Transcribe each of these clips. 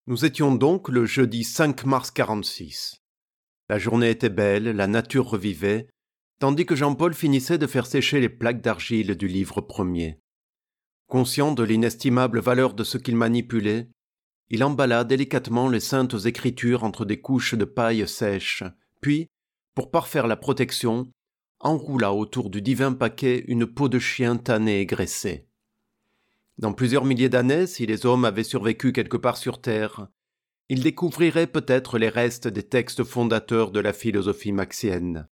Nous étions donc le jeudi 5 mars 46. La journée était belle, la nature revivait, tandis que Jean-Paul finissait de faire sécher les plaques d'argile du livre premier. Conscient de l'inestimable valeur de ce qu'il manipulait, il emballa délicatement les saintes écritures entre des couches de paille sèche, puis, pour parfaire la protection, enroula autour du divin paquet une peau de chien tannée et graissée. Dans plusieurs milliers d'années, si les hommes avaient survécu quelque part sur Terre, ils découvriraient peut-être les restes des textes fondateurs de la philosophie marxienne.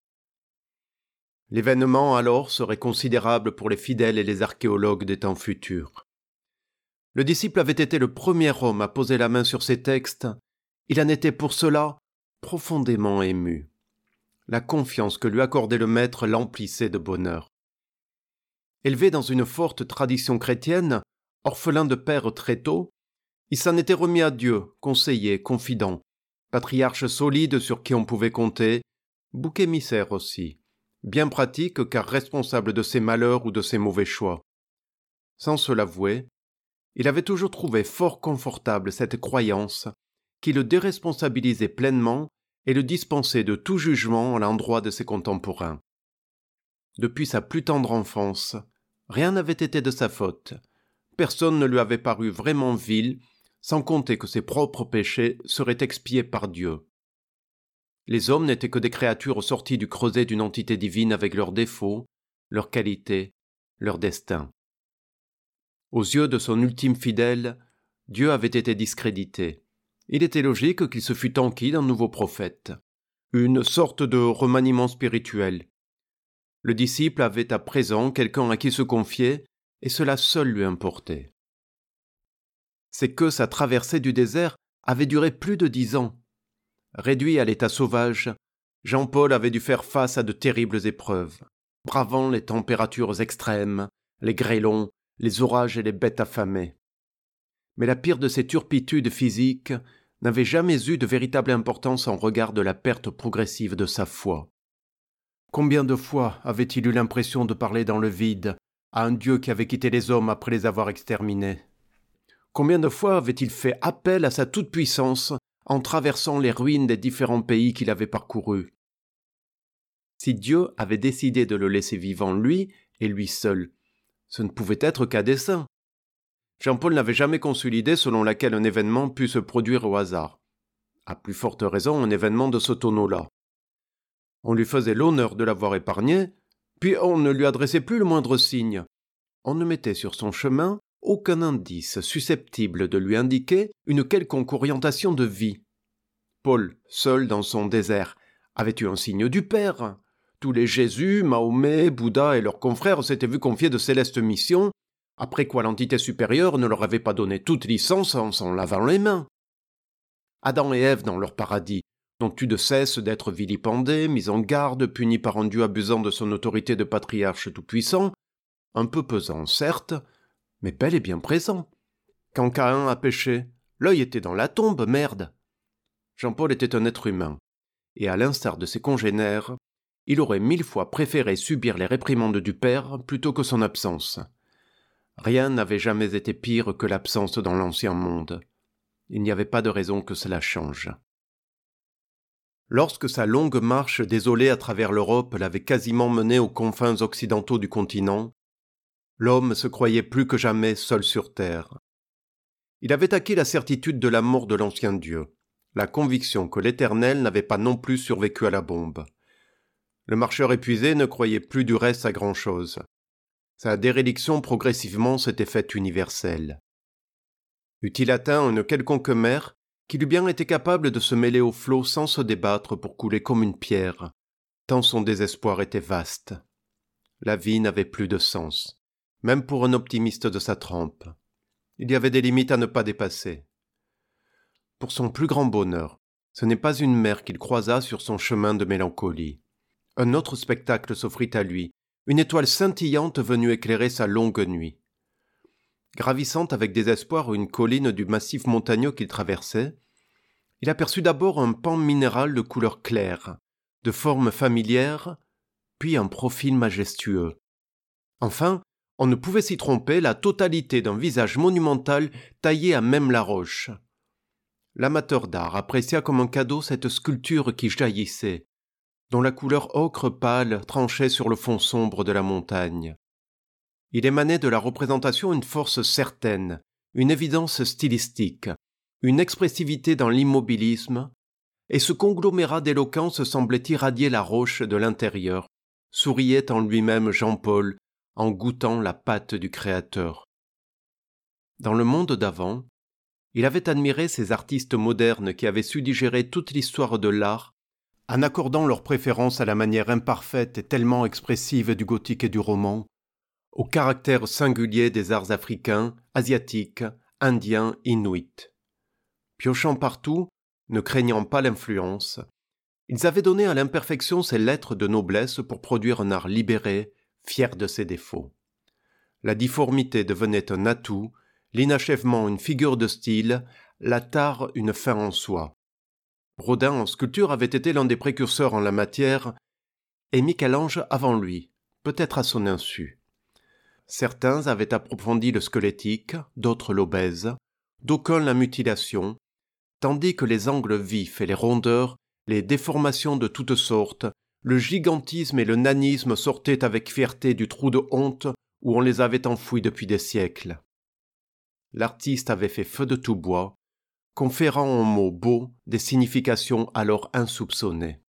L'événement alors serait considérable pour les fidèles et les archéologues des temps futurs. Le disciple avait été le premier homme à poser la main sur ces textes. Il en était pour cela profondément ému. La confiance que lui accordait le maître l'emplissait de bonheur. Élevé dans une forte tradition chrétienne, orphelin de père très tôt, il s'en était remis à Dieu, conseiller, confident, patriarche solide sur qui on pouvait compter, bouc émissaire aussi, bien pratique car responsable de ses malheurs ou de ses mauvais choix. Sans se l'avouer, il avait toujours trouvé fort confortable cette croyance qui le déresponsabilisait pleinement et le dispensait de tout jugement à l'endroit de ses contemporains. Depuis sa plus tendre enfance, rien n'avait été de sa faute. Personne ne lui avait paru vraiment vil, sans compter que ses propres péchés seraient expiés par Dieu. Les hommes n'étaient que des créatures sorties du creuset d'une entité divine avec leurs défauts, leurs qualités, leur destin. Aux yeux de son ultime fidèle, Dieu avait été discrédité. Il était logique qu'il se fût enquis d'un nouveau prophète, une sorte de remaniement spirituel. Le disciple avait à présent quelqu'un à qui se confier, et cela seul lui importait. C'est que sa traversée du désert avait duré plus de 10 ans. Réduit à l'état sauvage, Jean-Paul avait dû faire face à de terribles épreuves, bravant les températures extrêmes, les grêlons, les orages et les bêtes affamées. Mais la pire de ses turpitudes physiques n'avait jamais eu de véritable importance en regard de la perte progressive de sa foi. Combien de fois avait-il eu l'impression de parler dans le vide à un Dieu qui avait quitté les hommes après les avoir exterminés? Combien de fois avait-il fait appel à sa toute-puissance en traversant les ruines des différents pays qu'il avait parcourus? Si Dieu avait décidé de le laisser vivant lui et lui seul, ce ne pouvait être qu'à dessein. Jean-Paul n'avait jamais conçu l'idée selon laquelle un événement pût se produire au hasard. À plus forte raison, un événement de ce tonneau-là. On lui faisait l'honneur de l'avoir épargné, puis on ne lui adressait plus le moindre signe. On ne mettait sur son chemin aucun indice susceptible de lui indiquer une quelconque orientation de vie. Paul, seul dans son désert, avait eu un signe du Père. Tous les Jésus, Mahomet, Bouddha et leurs confrères s'étaient vus confier de célestes missions, après quoi l'entité supérieure ne leur avait pas donné toute licence en s'en lavant les mains. Adam et Ève dans leur paradis n'ont eu de cesse d'être vilipendés, mis en garde, punis par un Dieu abusant de son autorité de patriarche tout-puissant, un peu pesant certes, mais bel et bien présent. Quand Caïn a péché, l'œil était dans la tombe, merde. Jean-Paul était un être humain, et à l'instar de ses congénères, il aurait 1000 fois préféré subir les réprimandes du Père plutôt que son absence. Rien n'avait jamais été pire que l'absence dans l'ancien monde. Il n'y avait pas de raison que cela change. Lorsque sa longue marche désolée à travers l'Europe l'avait quasiment mené aux confins occidentaux du continent, l'homme se croyait plus que jamais seul sur terre. Il avait acquis la certitude de la mort de l'ancien Dieu, la conviction que l'Éternel n'avait pas non plus survécu à la bombe. Le marcheur épuisé ne croyait plus du reste à grand-chose. Sa déréliction progressivement s'était faite universelle. Eût-il atteint une quelconque mer, qu'il eût bien été capable de se mêler aux flots sans se débattre pour couler comme une pierre, tant son désespoir était vaste. La vie n'avait plus de sens, même pour un optimiste de sa trempe. Il y avait des limites à ne pas dépasser. Pour son plus grand bonheur, ce n'est pas une mer qu'il croisa sur son chemin de mélancolie. Un autre spectacle s'offrit à lui, une étoile scintillante venue éclairer sa longue nuit. Gravissant avec désespoir une colline du massif montagneux qu'il traversait, il aperçut d'abord un pan minéral de couleur claire, de forme familière, puis un profil majestueux. Enfin, on ne pouvait s'y tromper, la totalité d'un visage monumental taillé à même la roche. L'amateur d'art apprécia comme un cadeau cette sculpture qui jaillissait, dont la couleur ocre pâle tranchait sur le fond sombre de la montagne. Il émanait de la représentation une force certaine, une évidence stylistique, une expressivité dans l'immobilisme, et ce conglomérat d'éloquence semblait irradier la roche de l'intérieur, souriait en lui-même Jean-Paul en goûtant la pâte du Créateur. Dans le monde d'avant, il avait admiré ces artistes modernes qui avaient su digérer toute l'histoire de l'art en accordant leur préférence à la manière imparfaite et tellement expressive du gothique et du roman, au caractère singulier des arts africains, asiatiques, indiens, inuits. Piochant partout, ne craignant pas l'influence, ils avaient donné à l'imperfection ses lettres de noblesse pour produire un art libéré, fier de ses défauts. La difformité devenait un atout, l'inachèvement une figure de style, la tare une fin en soi. Rodin en sculpture avait été l'un des précurseurs en la matière, et Michel-Ange avant lui, peut-être à son insu. Certains avaient approfondi le squelettique, d'autres l'obèse, d'aucuns la mutilation, tandis que les angles vifs et les rondeurs, les déformations de toutes sortes, le gigantisme et le nanisme sortaient avec fierté du trou de honte où on les avait enfouis depuis des siècles. L'artiste avait fait feu de tout bois, conférant aux mots beaux des significations alors insoupçonnées.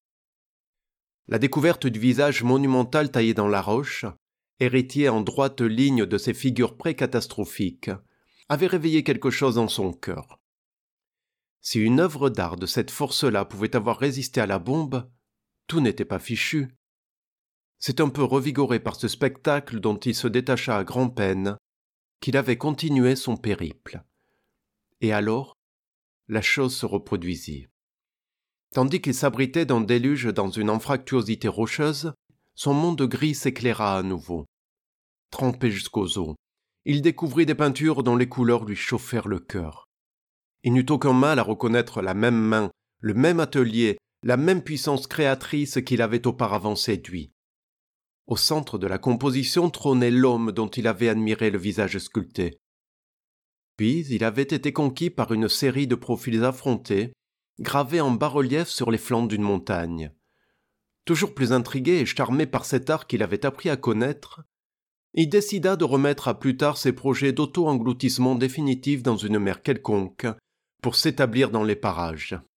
La découverte du visage monumental taillé dans la roche, héritier en droite ligne de ces figures pré-catastrophiques, avait réveillé quelque chose dans son cœur. Si une œuvre d'art de cette force-là pouvait avoir résisté à la bombe, tout n'était pas fichu. C'est un peu revigoré par ce spectacle dont il se détacha à grand-peine qu'il avait continué son périple. Et alors, la chose se reproduisit. Tandis qu'il s'abritait d'un déluge dans une anfractuosité rocheuse, son monde gris s'éclaira à nouveau. Trempé jusqu'aux os, il découvrit des peintures dont les couleurs lui chauffèrent le cœur. Il n'eut aucun mal à reconnaître la même main, le même atelier, la même puissance créatrice qui l'avait auparavant séduit. Au centre de la composition trônait l'homme dont il avait admiré le visage sculpté. Puis il avait été conquis par une série de profils affrontés, gravés en bas-relief sur les flancs d'une montagne. Toujours plus intrigué et charmé par cet art qu'il avait appris à connaître, il décida de remettre à plus tard ses projets d'auto-engloutissement définitif dans une mer quelconque, pour s'établir dans les parages.